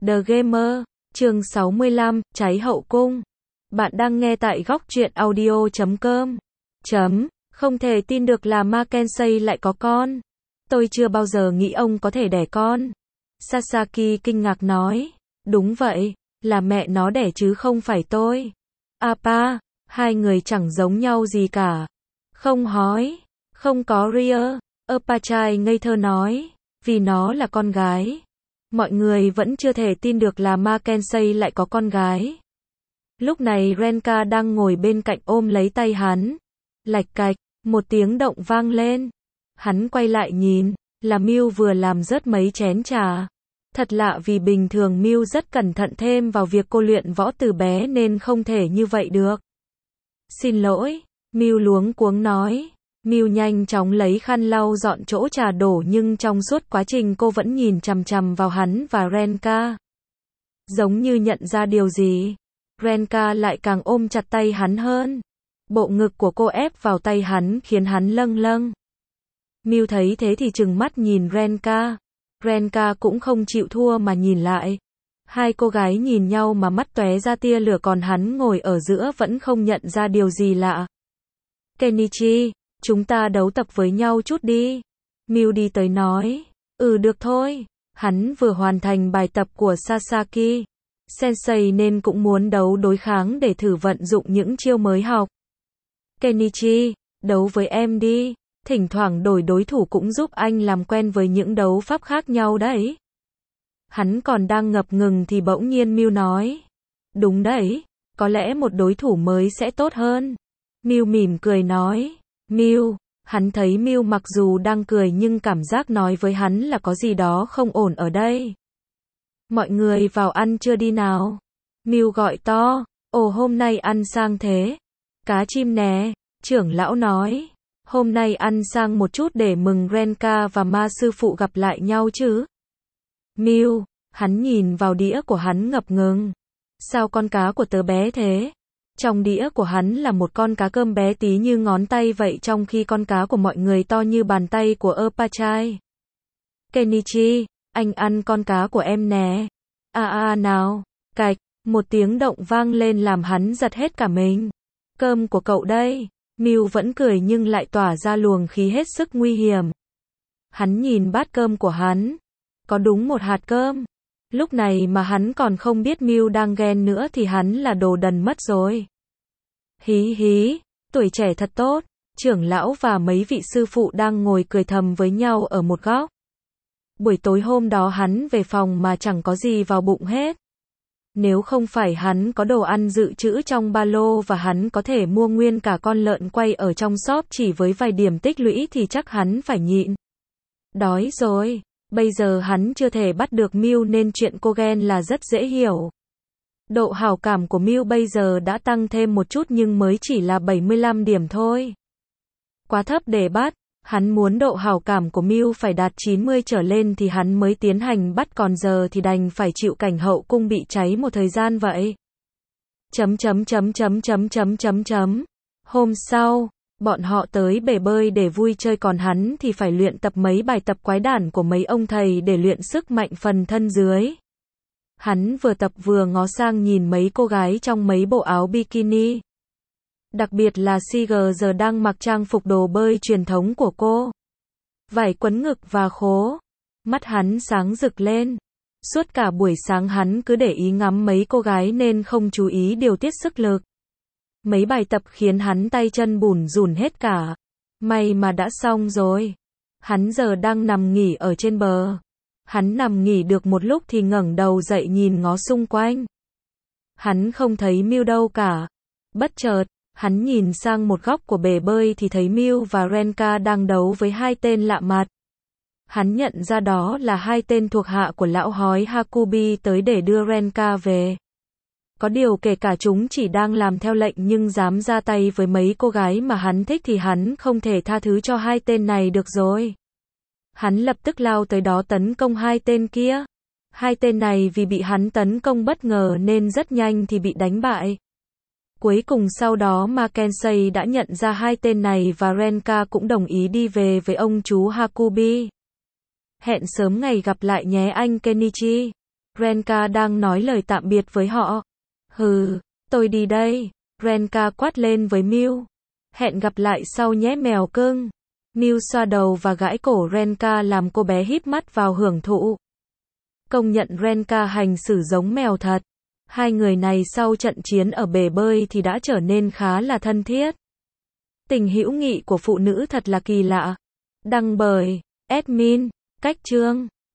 The Gamer, chương 65, cháy hậu cung. Bạn đang nghe tại góc truyện audio.com. Không thể tin được là Mackenzie lại có con. Tôi chưa bao giờ nghĩ ông có thể đẻ con. Sasaki kinh ngạc nói. Đúng vậy, là mẹ nó đẻ chứ không phải tôi. Apa, hai người chẳng giống nhau gì cả. Không hói, không có Ria. Apachai ngây thơ nói. Vì nó là con gái. Mọi người vẫn chưa thể tin được là Mackenzie lại có con gái. Lúc này Renka đang ngồi bên cạnh ôm lấy tay hắn. Lạch cạch, một tiếng động vang lên. Hắn quay lại nhìn, là Mew vừa làm rớt mấy chén trà. Thật lạ vì bình thường Mew rất cẩn thận thêm vào việc cô luyện võ từ bé nên không thể như vậy được. Xin lỗi, Mew luống cuống nói. Mew nhanh chóng lấy khăn lau dọn chỗ trà đổ nhưng trong suốt quá trình cô vẫn nhìn chằm chằm vào hắn và Renka. Giống như nhận ra điều gì, Renka lại càng ôm chặt tay hắn hơn. Bộ ngực của cô ép vào tay hắn khiến hắn lâng lâng. Mew thấy thế thì trừng mắt nhìn Renka. Renka cũng không chịu thua mà nhìn lại. Hai cô gái nhìn nhau mà mắt tóe ra tia lửa còn hắn ngồi ở giữa vẫn không nhận ra điều gì lạ. Kenichi, chúng ta đấu tập với nhau chút đi. Mew đi tới nói. Được thôi. Hắn vừa hoàn thành bài tập của Sasaki Sensei nên cũng muốn đấu đối kháng để thử vận dụng những chiêu mới học. Kenichi, đấu với em đi. Thỉnh thoảng đổi đối thủ cũng giúp anh làm quen với những đấu pháp khác nhau đấy. Hắn còn đang ngập ngừng thì bỗng nhiên Mew nói. Đúng đấy, có lẽ một đối thủ mới sẽ tốt hơn. Mew mỉm cười nói. Mew, hắn thấy Mew mặc dù đang cười nhưng cảm giác nói với hắn là có gì đó không ổn ở đây. Mọi người vào ăn trưa đi nào. Mew gọi to. Ồ, hôm nay ăn sang thế. Cá chim nè, trưởng lão nói. Hôm nay ăn sang một chút để mừng Renka và ma sư phụ gặp lại nhau chứ. Mew, hắn nhìn vào đĩa của hắn ngập ngừng. Sao con cá của tớ bé thế? Trong đĩa của hắn là một con cá cơm bé tí như ngón tay vậy trong khi con cá của mọi người to như bàn tay của Apachai. Kenichi, anh ăn con cá của em nè. Nào. Cạch, một tiếng động vang lên làm hắn giật hết cả mình. Cơm của cậu đây. Mew vẫn cười nhưng lại tỏa ra luồng khí hết sức nguy hiểm. Hắn nhìn bát cơm của hắn. Có đúng một hạt cơm. Lúc này mà hắn còn không biết Mew đang ghen nữa thì hắn là đồ đần mất rồi. Hí hí, tuổi trẻ thật tốt. Trưởng lão và mấy vị sư phụ đang ngồi cười thầm với nhau ở một góc. Buổi tối hôm đó hắn về phòng mà chẳng có gì vào bụng hết. Nếu không phải hắn có đồ ăn dự trữ trong ba lô và hắn có thể mua nguyên cả con lợn quay ở trong shop chỉ với vài điểm tích lũy thì chắc hắn phải nhịn. Đói rồi. Bây giờ hắn chưa thể bắt được Mew nên chuyện cô ghen là rất dễ hiểu. Độ hảo cảm của Mew bây giờ đã tăng thêm một chút nhưng mới chỉ là 75 điểm thôi. Quá thấp để bắt. Hắn muốn độ hảo cảm của Mew phải đạt 90 trở lên thì hắn mới tiến hành bắt còn giờ thì đành phải chịu cảnh hậu cung bị cháy một thời gian vậy. Hôm sau, bọn họ tới bể bơi để vui chơi còn hắn thì phải luyện tập mấy bài tập quái đản của mấy ông thầy để luyện sức mạnh phần thân dưới. Hắn vừa tập vừa ngó sang nhìn mấy cô gái trong mấy bộ áo bikini. Đặc biệt là Siger giờ đang mặc trang phục đồ bơi truyền thống của cô. Vải quấn ngực và khố. Mắt hắn sáng rực lên. Suốt cả buổi sáng hắn cứ để ý ngắm mấy cô gái nên không chú ý điều tiết sức lực. Mấy bài tập khiến hắn tay chân bủn rủn hết cả. May mà đã xong rồi. Hắn giờ đang nằm nghỉ ở trên bờ. Hắn nằm nghỉ được một lúc thì ngẩng đầu dậy nhìn ngó xung quanh. Hắn không thấy Mew đâu cả. Bất chợt, hắn nhìn sang một góc của bể bơi thì thấy Mew và Renka đang đấu với hai tên lạ mặt. Hắn nhận ra đó là hai tên thuộc hạ của lão hói Hakubi tới để đưa Renka về. Có điều kể cả chúng chỉ đang làm theo lệnh nhưng dám ra tay với mấy cô gái mà hắn thích thì hắn không thể tha thứ cho hai tên này được rồi. Hắn lập tức lao tới đó tấn công hai tên kia. Hai tên này vì bị hắn tấn công bất ngờ nên rất nhanh thì bị đánh bại. Cuối cùng sau đó Mackenzie đã nhận ra hai tên này và Renka cũng đồng ý đi về với ông chú Hakubi. Hẹn sớm ngày gặp lại nhé anh Kenichi. Renka đang nói lời tạm biệt với họ. Hừ, tôi đi đây. Renka quát lên với Mew. Hẹn gặp lại sau nhé mèo cưng. Mew xoa đầu và gãi cổ Renka làm cô bé híp mắt vào hưởng thụ. Công nhận Renka hành xử giống mèo thật. Hai người này sau trận chiến ở bể bơi thì đã trở nên khá là thân thiết. Tình hữu nghị của phụ nữ thật là kỳ lạ. Đăng bởi admin, Cách Chương.